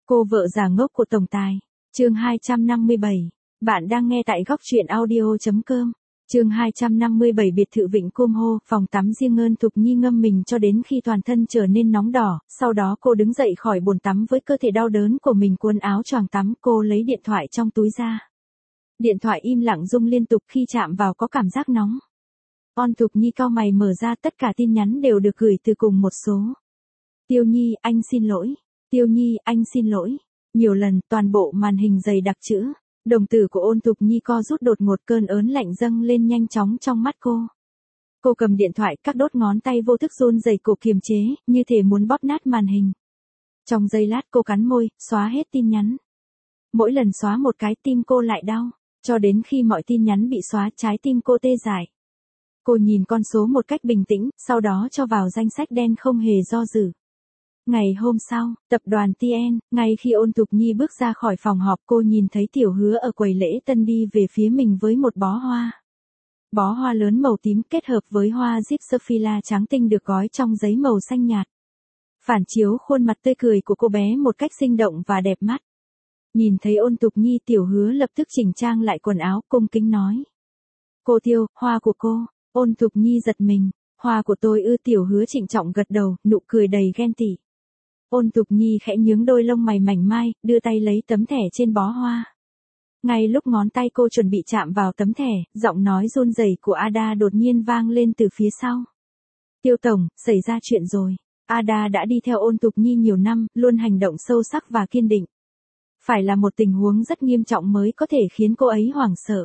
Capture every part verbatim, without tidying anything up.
Cô vợ già ngốc của tổng tài. Chương hai trăm năm mươi bảy. Bạn đang nghe tại góc truyện audio chấm com. Chương hai trăm năm mươi bảy biệt thự Vịnh Cum Ho, phòng tắm riêng Ân Thục Nhi ngâm mình cho đến khi toàn thân trở nên nóng đỏ, sau đó cô đứng dậy khỏi bồn tắm với cơ thể đau đớn của mình, cuốn áo choàng tắm, cô lấy điện thoại trong túi ra. Điện thoại im lặng rung liên tục, khi chạm vào có cảm giác nóng. Ân Thục Nhi cau mày mở ra, tất cả tin nhắn đều được gửi từ cùng một số. Tiêu Nhi, anh xin lỗi. Tiêu Nhi, anh xin lỗi. Nhiều lần, toàn bộ màn hình dày đặc chữ. Đồng tử của Ân Thục Nhi co rút đột ngột, cơn ớn lạnh dâng lên nhanh chóng trong mắt cô. Cô cầm điện thoại, các đốt ngón tay vô thức run rẩy, cổ kiềm chế, như thể muốn bóp nát màn hình. Trong giây lát cô cắn môi, xóa hết tin nhắn. Mỗi lần xóa một cái, tim cô lại đau, cho đến khi mọi tin nhắn bị xóa, trái tim cô tê dại. Cô nhìn con số một cách bình tĩnh, sau đó cho vào danh sách đen không hề do dự. Ngày hôm sau, tập đoàn tê en, ngay khi Ân Thục Nhi bước ra khỏi phòng họp, cô nhìn thấy Tiểu Hứa ở quầy lễ tân đi về phía mình với một bó hoa. Bó hoa lớn màu tím kết hợp với hoa gypsophila trắng tinh được gói trong giấy màu xanh nhạt. Phản chiếu khuôn mặt tươi cười của cô bé một cách sinh động và đẹp mắt. Nhìn thấy Ân Thục Nhi, Tiểu Hứa lập tức chỉnh trang lại quần áo, cung kính nói. Cô Tiêu, hoa của cô. Ân Thục Nhi giật mình. Hoa của tôi ư? Tiểu Hứa trịnh trọng gật đầu, nụ cười đầy ghen tị. Ân Thục Nhi khẽ nhướng đôi lông mày mảnh mai, đưa tay lấy tấm thẻ trên bó hoa. Ngay lúc ngón tay cô chuẩn bị chạm vào tấm thẻ, giọng nói run rẩy của Ada đột nhiên vang lên từ phía sau. Tiêu tổng, xảy ra chuyện rồi. Ada đã đi theo Ân Thục Nhi nhiều năm, luôn hành động sâu sắc và kiên định. Phải là một tình huống rất nghiêm trọng mới có thể khiến cô ấy hoảng sợ.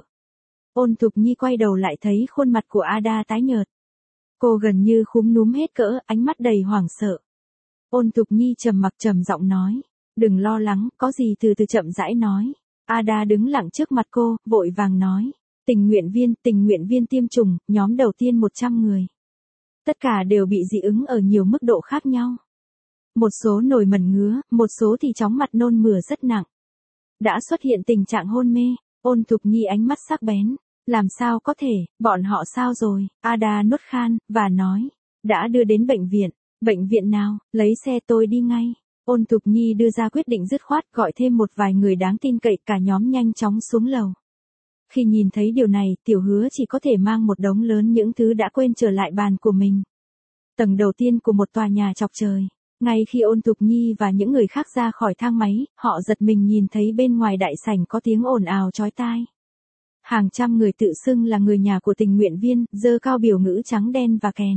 Ân Thục Nhi quay đầu lại thấy khuôn mặt của Ada tái nhợt. Cô gần như khúm núm hết cỡ, ánh mắt đầy hoảng sợ. Ân Thục Nhi trầm mặc trầm giọng nói. Đừng lo lắng, có gì từ từ chậm rãi nói. Ada đứng lặng trước mặt cô, vội vàng nói. Tình nguyện viên, tình nguyện viên tiêm chủng, nhóm đầu tiên một trăm người. Tất cả đều bị dị ứng ở nhiều mức độ khác nhau. Một số nổi mẩn ngứa, một số thì chóng mặt nôn mửa rất nặng. Đã xuất hiện tình trạng hôn mê. Ân Thục Nhi ánh mắt sắc bén. Làm sao có thể, bọn họ sao rồi? Ada nuốt khan, và nói. Đã đưa đến bệnh viện. Bệnh viện nào? Lấy xe tôi đi ngay. Ân Thục Nhi đưa ra quyết định dứt khoát, gọi thêm một vài người đáng tin cậy, cả nhóm nhanh chóng xuống lầu. Khi nhìn thấy điều này, Tiểu Hứa chỉ có thể mang một đống lớn những thứ đã quên trở lại bàn của mình. Tầng đầu tiên của một tòa nhà chọc trời. Ngay khi Ân Thục Nhi và những người khác ra khỏi thang máy, họ giật mình nhìn thấy bên ngoài đại sảnh có tiếng ồn ào chói tai. Hàng trăm người tự xưng là người nhà của tình nguyện viên, giơ cao biểu ngữ trắng đen và kèn.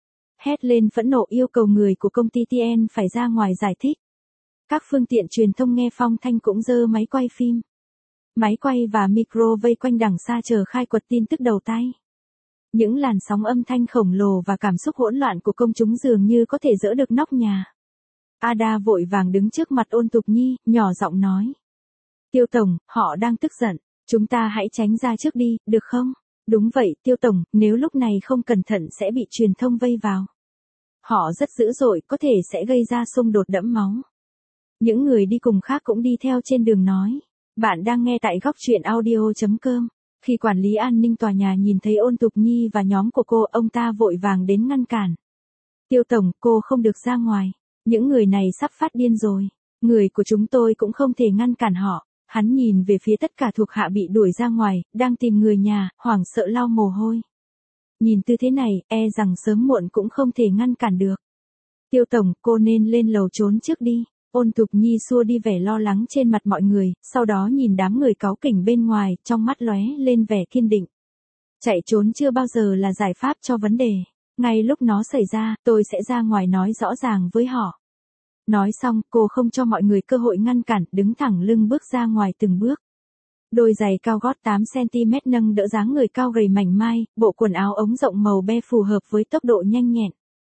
Hét lên phẫn nộ, yêu cầu người của công ty tê en phải ra ngoài giải thích. Các phương tiện truyền thông nghe phong thanh cũng giơ máy quay phim. Máy quay và micro vây quanh đằng xa chờ khai quật tin tức đầu tay. Những làn sóng âm thanh khổng lồ và cảm xúc hỗn loạn của công chúng dường như có thể dỡ được nóc nhà. Ada vội vàng đứng trước mặt Ân Thục Nhi, nhỏ giọng nói. Tiêu tổng, họ đang tức giận. Chúng ta hãy tránh ra trước đi, được không? Đúng vậy, Tiêu tổng, nếu lúc này không cẩn thận sẽ bị truyền thông vây vào. Họ rất dữ dội, có thể sẽ gây ra xung đột đẫm máu. Những người đi cùng khác cũng đi theo trên đường nói. Bạn đang nghe tại góc truyện audio chấm com. Khi quản lý an ninh tòa nhà nhìn thấy Ân Thục Nhi và nhóm của cô, ông ta vội vàng đến ngăn cản. Tiêu tổng, cô không được ra ngoài. Những người này sắp phát điên rồi. Người của chúng tôi cũng không thể ngăn cản họ. Hắn nhìn về phía tất cả thuộc hạ bị đuổi ra ngoài, đang tìm người nhà, hoảng sợ lau mồ hôi. Nhìn tư thế này, e rằng sớm muộn cũng không thể ngăn cản được. Tiêu tổng, cô nên lên lầu trốn trước đi. Ân Thục Nhi xua đi vẻ lo lắng trên mặt mọi người, sau đó nhìn đám người cáu kỉnh bên ngoài, trong mắt lóe lên vẻ kiên định. Chạy trốn chưa bao giờ là giải pháp cho vấn đề. Ngay lúc nó xảy ra, tôi sẽ ra ngoài nói rõ ràng với họ. Nói xong, cô không cho mọi người cơ hội ngăn cản, đứng thẳng lưng bước ra ngoài từng bước. Đôi giày cao gót tám xăng ti mét nâng đỡ dáng người cao gầy mảnh mai, bộ quần áo ống rộng màu be phù hợp với tốc độ nhanh nhẹn.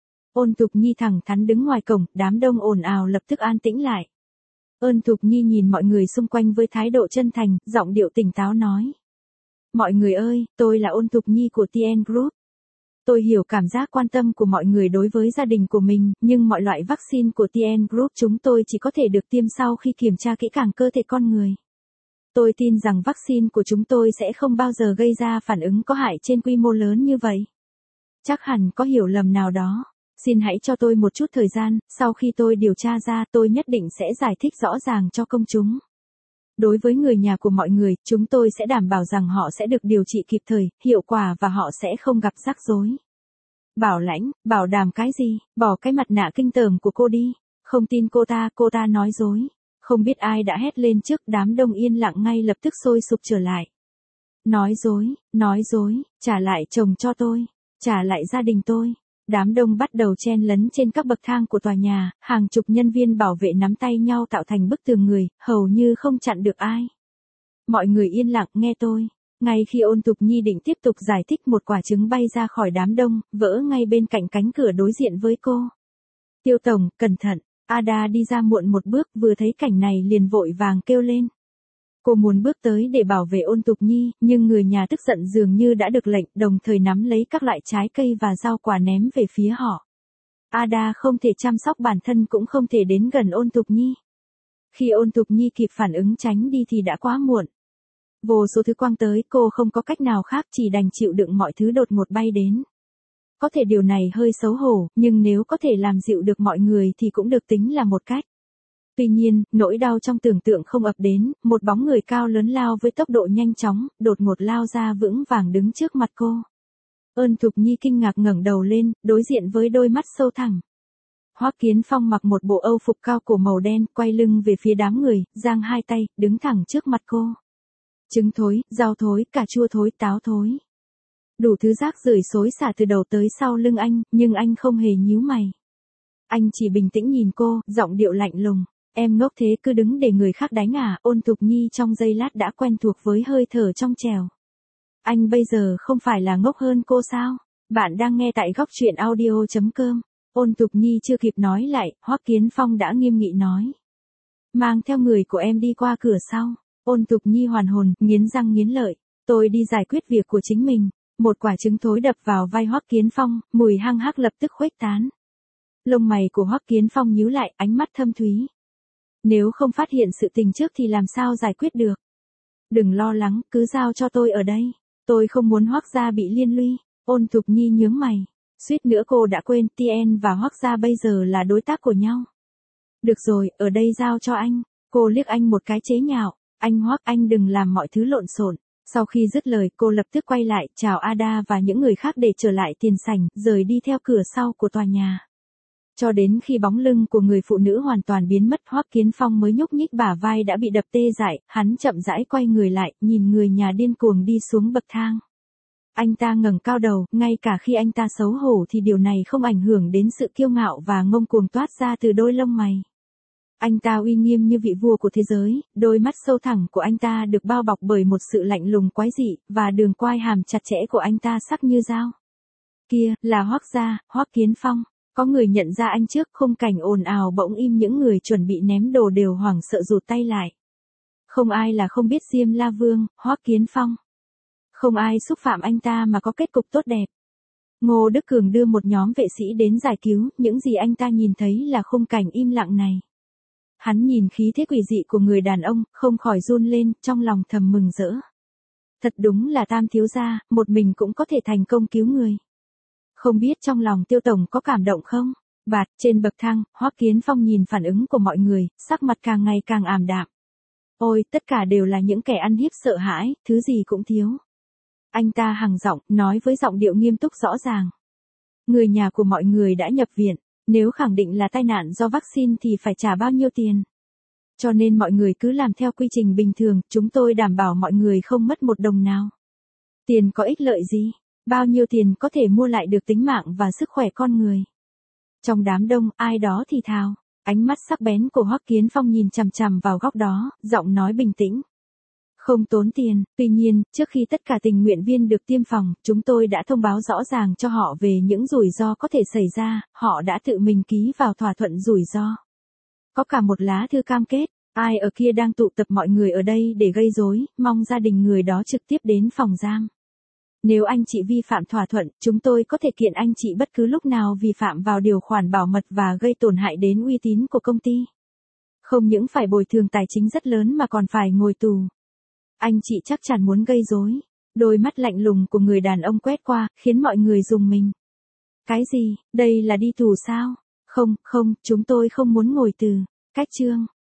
Ân Thục Nhi thẳng thắn đứng ngoài cổng, đám đông ồn ào lập tức an tĩnh lại. Ân Thục Nhi nhìn mọi người xung quanh với thái độ chân thành, giọng điệu tỉnh táo nói. Mọi người ơi, tôi là Ân Thục Nhi của tê en Group. Tôi hiểu cảm giác quan tâm của mọi người đối với gia đình của mình, nhưng mọi loại vaccine của tê en Group chúng tôi chỉ có thể được tiêm sau khi kiểm tra kỹ càng cơ thể con người. Tôi tin rằng vaccine của chúng tôi sẽ không bao giờ gây ra phản ứng có hại trên quy mô lớn như vậy. Chắc hẳn có hiểu lầm nào đó. Xin hãy cho tôi một chút thời gian, sau khi tôi điều tra ra tôi nhất định sẽ giải thích rõ ràng cho công chúng. Đối với người nhà của mọi người, chúng tôi sẽ đảm bảo rằng họ sẽ được điều trị kịp thời, hiệu quả và họ sẽ không gặp rắc rối. Bảo Lãnh, bảo đảm cái gì, bỏ cái mặt nạ kinh tởm của cô đi. Không tin cô ta, cô ta nói dối. Không biết ai đã hét lên trước, đám đông yên lặng ngay lập tức sôi sục trở lại. Nói dối, nói dối, trả lại chồng cho tôi, trả lại gia đình tôi. Đám đông bắt đầu chen lấn trên các bậc thang của tòa nhà, hàng chục nhân viên bảo vệ nắm tay nhau tạo thành bức tường người, hầu như không chặn được ai. Mọi người yên lặng nghe tôi. Ngay khi Ôn Tục Nhi định tiếp tục giải thích, một quả trứng bay ra khỏi đám đông, vỡ ngay bên cạnh cánh cửa đối diện với cô. Tiêu tổng, cẩn thận. Ada đi ra muộn một bước, vừa thấy cảnh này liền vội vàng kêu lên. Cô muốn bước tới để bảo vệ Ôn Tục Nhi, nhưng người nhà tức giận dường như đã được lệnh, đồng thời nắm lấy các loại trái cây và rau quả ném về phía họ. Ada không thể chăm sóc bản thân cũng không thể đến gần Ôn Tục Nhi. Khi Ôn Tục Nhi kịp phản ứng tránh đi thì đã quá muộn. Vô số thứ quăng tới, cô không có cách nào khác, chỉ đành chịu đựng mọi thứ đột ngột bay đến. Có thể điều này hơi xấu hổ, nhưng nếu có thể làm dịu được mọi người thì cũng được tính là một cách. Tuy nhiên, nỗi đau trong tưởng tượng không ập đến, một bóng người cao lớn lao với tốc độ nhanh chóng, đột ngột lao ra vững vàng đứng trước mặt cô. Ôn Thục Nhi kinh ngạc ngẩng đầu lên, đối diện với đôi mắt sâu thẳm. Hoắc Kiến Phong mặc một bộ âu phục cao cổ màu đen, quay lưng về phía đám người, giang hai tay, đứng thẳng trước mặt cô. Trứng thối, rau thối, cà chua thối, táo thối. Đủ thứ rác rưởi xối xả từ đầu tới sau lưng anh, nhưng anh không hề nhíu mày. Anh chỉ bình tĩnh nhìn cô, giọng điệu lạnh lùng. Em ngốc thế cứ đứng để người khác đánh à? Ôn Thục Nhi trong giây lát đã quen thuộc với hơi thở trong trẻo. Anh bây giờ không phải là ngốc hơn cô sao? Bạn đang nghe tại góc truyện audio chấm com. Ôn Thục Nhi chưa kịp nói lại, Hoắc Kiến Phong đã nghiêm nghị nói. Mang theo người của em đi qua cửa sau. Ôn Thục Nhi hoàn hồn, nghiến răng nghiến lợi. Tôi đi giải quyết việc của chính mình. Một quả trứng thối đập vào vai Hoắc Kiến Phong, mùi hăng hắc lập tức khuếch tán. Lông mày của Hoắc Kiến Phong nhíu lại, ánh mắt thâm thúy. Nếu không phát hiện sự tình trước thì làm sao giải quyết được? Đừng lo lắng, cứ giao cho tôi ở đây. Tôi không muốn Hoắc gia bị liên lụy. Ôn Thục Nhi nhướng mày. Suýt nữa cô đã quên Tien và Hoắc gia bây giờ là đối tác của nhau. Được rồi, ở đây giao cho anh. Cô liếc anh một cái chế nhạo. Anh Hoắc, anh đừng làm mọi thứ lộn xộn. Sau khi dứt lời, cô lập tức quay lại, chào Ada và những người khác để trở lại tiền sảnh, rời đi theo cửa sau của tòa nhà. Cho đến khi bóng lưng của người phụ nữ hoàn toàn biến mất, Hoắc Kiến Phong mới nhúc nhích bả vai đã bị đập tê dại, hắn chậm rãi quay người lại, nhìn người nhà điên cuồng đi xuống bậc thang. Anh ta ngẩng cao đầu, ngay cả khi anh ta xấu hổ thì điều này không ảnh hưởng đến sự kiêu ngạo và ngông cuồng toát ra từ đôi lông mày. Anh ta uy nghiêm như vị vua của thế giới, đôi mắt sâu thẳm của anh ta được bao bọc bởi một sự lạnh lùng quái dị, và đường quai hàm chặt chẽ của anh ta sắc như dao. Kia, là Hoắc gia, Hoắc Kiến Phong. Có người nhận ra anh trước, khung cảnh ồn ào bỗng im, những người chuẩn bị ném đồ đều hoảng sợ rụt tay lại. Không ai là không biết Diêm La Vương, Hoắc Kiến Phong. Không ai xúc phạm anh ta mà có kết cục tốt đẹp. Ngô Đức Cường đưa một nhóm vệ sĩ đến giải cứu, những gì anh ta nhìn thấy là khung cảnh im lặng này. Hắn nhìn khí thế quỷ dị của người đàn ông, không khỏi run lên, trong lòng thầm mừng rỡ. Thật đúng là Tam thiếu gia, một mình cũng có thể thành công cứu người. Không biết trong lòng Tiêu tổng có cảm động không? Bạt, trên bậc thang, Hoắc Kiến Phong nhìn phản ứng của mọi người, sắc mặt càng ngày càng ảm đạm. Ôi, tất cả đều là những kẻ ăn hiếp sợ hãi, thứ gì cũng thiếu. Anh ta hằng giọng, nói với giọng điệu nghiêm túc rõ ràng. Người nhà của mọi người đã nhập viện, nếu khẳng định là tai nạn do vaccine thì phải trả bao nhiêu tiền? Cho nên mọi người cứ làm theo quy trình bình thường, chúng tôi đảm bảo mọi người không mất một đồng nào. Tiền có ích lợi gì? Bao nhiêu tiền có thể mua lại được tính mạng và sức khỏe con người? Trong đám đông, ai đó thì thào. Ánh mắt sắc bén của Hoắc Kiến Phong nhìn chằm chằm vào góc đó, giọng nói bình tĩnh. Không tốn tiền, tuy nhiên, trước khi tất cả tình nguyện viên được tiêm phòng, chúng tôi đã thông báo rõ ràng cho họ về những rủi ro có thể xảy ra, họ đã tự mình ký vào thỏa thuận rủi ro. Có cả một lá thư cam kết, ai ở kia đang tụ tập mọi người ở đây để gây rối, mong gia đình người đó trực tiếp đến phòng giam. Nếu anh chị vi phạm thỏa thuận, chúng tôi có thể kiện anh chị bất cứ lúc nào vi phạm vào điều khoản bảo mật và gây tổn hại đến uy tín của công ty. Không những phải bồi thường tài chính rất lớn mà còn phải ngồi tù. Anh chị chắc chắn muốn gây rối. Đôi mắt lạnh lùng của người đàn ông quét qua, khiến mọi người rùng mình. Cái gì, đây là đi tù sao? Không, không, chúng tôi không muốn ngồi từ. Cách chương.